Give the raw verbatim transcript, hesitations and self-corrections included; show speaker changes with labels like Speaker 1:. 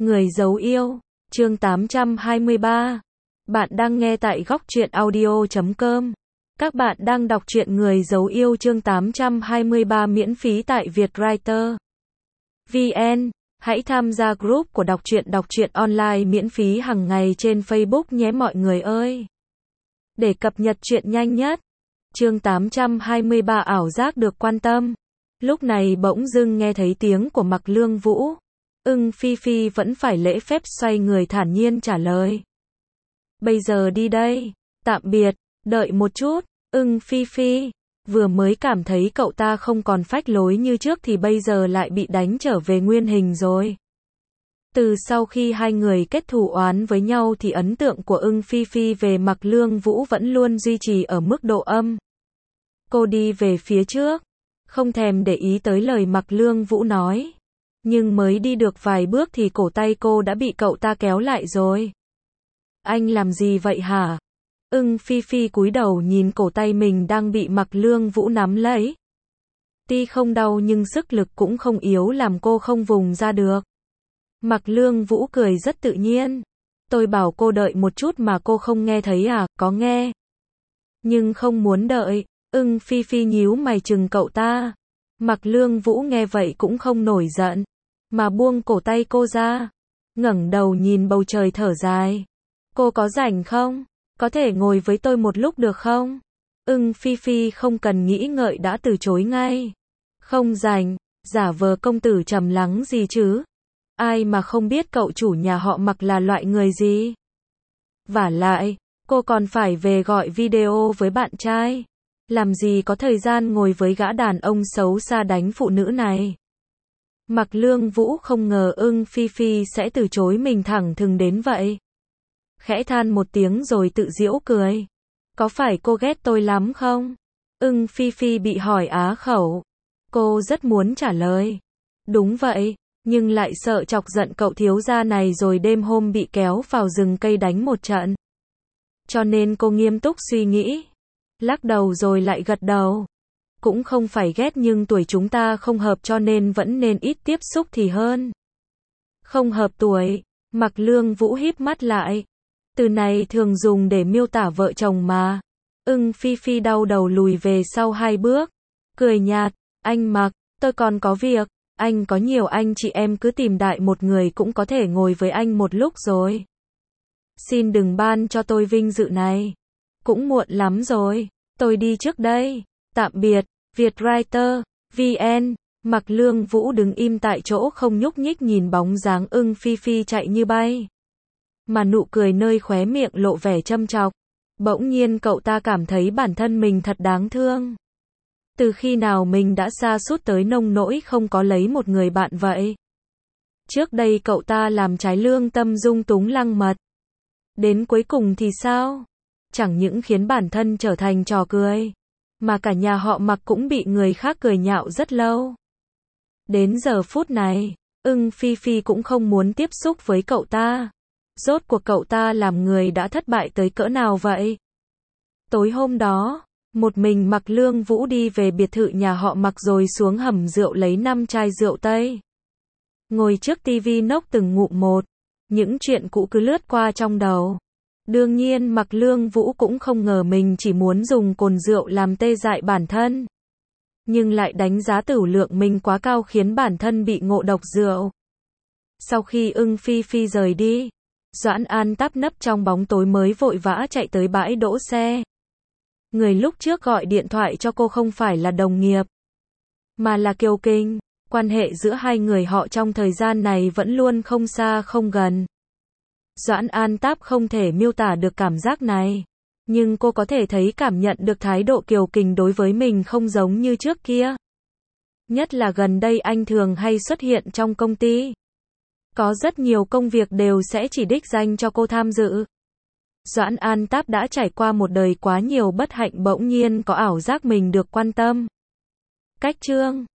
Speaker 1: Người giấu yêu, chương tám trăm hai mươi ba. Bạn đang nghe tại góc truyện audio chấm com. Các bạn đang đọc truyện Người giấu yêu chương tám trăm hai mươi ba miễn phí tại Vietwriter chấm vn. Hãy tham gia group của đọc truyện đọc truyện online miễn phí hàng ngày trên Facebook nhé mọi người ơi. Để cập nhật truyện nhanh nhất. Chương tám trăm hai mươi ba ảo giác được quan tâm. Lúc này bỗng dưng nghe thấy tiếng của Mạc Lương Vũ. Ưng Phi Phi vẫn phải lễ phép xoay người thản nhiên trả lời. Bây giờ đi đây. Tạm biệt, đợi một chút. Ưng Phi Phi vừa mới cảm thấy cậu ta không còn phách lối như trước thì bây giờ lại bị đánh trở về nguyên hình rồi. Từ sau khi hai người kết thù oán với nhau thì ấn tượng của Ưng Phi Phi về Mạc Lương Vũ vẫn luôn duy trì ở mức độ âm. Cô đi về phía trước, không thèm để ý tới lời Mạc Lương Vũ nói. Nhưng mới đi được vài bước thì cổ tay cô đã bị cậu ta kéo lại rồi. Anh làm gì vậy hả? Ưng Phi Phi cúi đầu nhìn cổ tay mình đang bị Mạc Lương Vũ nắm lấy. Tuy không đau nhưng sức lực cũng không yếu làm cô không vùng ra được. Mạc Lương Vũ cười rất tự nhiên. Tôi bảo cô đợi một chút mà cô không nghe thấy à? Có nghe. Nhưng không muốn đợi. Ưng Phi Phi nhíu mày chừng cậu ta. Mạc Lương Vũ nghe vậy cũng không nổi giận, mà buông cổ tay cô ra, ngẩng đầu nhìn bầu trời thở dài. Cô có rảnh không? Có thể ngồi với tôi một lúc được không? Ưng Phi Phi không cần nghĩ ngợi đã từ chối ngay. Không rảnh, giả vờ công tử trầm lắng gì chứ? Ai mà không biết cậu chủ nhà họ Mạc là loại người gì? Vả lại, cô còn phải về gọi video với bạn trai. Làm gì có thời gian ngồi với gã đàn ông xấu xa đánh phụ nữ này. Mạc Lương Vũ không ngờ Ưng Phi Phi sẽ từ chối mình thẳng thừng đến vậy. Khẽ than một tiếng rồi tự giễu cười. Có phải cô ghét tôi lắm không? Ưng Phi Phi bị hỏi á khẩu. Cô rất muốn trả lời. Đúng vậy, nhưng lại sợ chọc giận cậu thiếu gia này rồi đêm hôm bị kéo vào rừng cây đánh một trận. Cho nên cô nghiêm túc suy nghĩ. Lắc đầu rồi lại gật đầu. Cũng không phải ghét nhưng tuổi chúng ta không hợp cho nên vẫn nên ít tiếp xúc thì hơn. Không hợp tuổi. Mạc Lương Vũ híp mắt lại. Từ này thường dùng để miêu tả vợ chồng mà. Ưng Phi Phi đau đầu lùi về sau hai bước. Cười nhạt. Anh Mạc, tôi còn có việc. Anh có nhiều anh chị em cứ tìm đại một người cũng có thể ngồi với anh một lúc rồi. Xin đừng ban cho tôi vinh dự này. Cũng muộn lắm rồi. Tôi đi trước đây. Tạm biệt. Vietwriter chấm vn. Mạc Lương Vũ đứng im tại chỗ không nhúc nhích nhìn bóng dáng Ưng Phi Phi chạy như bay. Mà nụ cười nơi khóe miệng lộ vẻ châm chọc. Bỗng nhiên cậu ta cảm thấy bản thân mình thật đáng thương. Từ khi nào mình đã sa sút tới nông nỗi không có lấy một người bạn vậy? Trước đây cậu ta làm trái lương tâm dung túng lăng mật. Đến cuối cùng thì sao? Chẳng những khiến bản thân trở thành trò cười, mà cả nhà họ Mạc cũng bị người khác cười nhạo rất lâu. Đến giờ phút này, Ưng Phi Phi cũng không muốn tiếp xúc với cậu ta. Rốt cuộc cậu ta làm người đã thất bại tới cỡ nào vậy? Tối hôm đó, một mình Mạc Lương Vũ đi về biệt thự nhà họ Mạc rồi xuống hầm rượu lấy năm chai rượu Tây. Ngồi trước tivi nốc từng ngụm một, những chuyện cũ cứ lướt qua trong đầu. Đương nhiên Mạc Lương Vũ cũng không ngờ mình chỉ muốn dùng cồn rượu làm tê dại bản thân. Nhưng lại đánh giá tửu lượng mình quá cao khiến bản thân bị ngộ độc rượu. Sau khi Ưng Phi Phi rời đi, Doãn An táp nấp trong bóng tối mới vội vã chạy tới bãi đỗ xe. Người lúc trước gọi điện thoại cho cô không phải là đồng nghiệp, mà là Kiều Kinh. Quan hệ giữa hai người họ trong thời gian này vẫn luôn không xa không gần. Doãn An Táp không thể miêu tả được cảm giác này, nhưng cô có thể thấy cảm nhận được thái độ Kiều Kình đối với mình không giống như trước kia. Nhất là gần đây anh thường hay xuất hiện trong công ty. Có rất nhiều công việc đều sẽ chỉ đích danh cho cô tham dự. Doãn An Táp đã trải qua một đời quá nhiều bất hạnh bỗng nhiên có ảo giác mình được quan tâm. Cách chương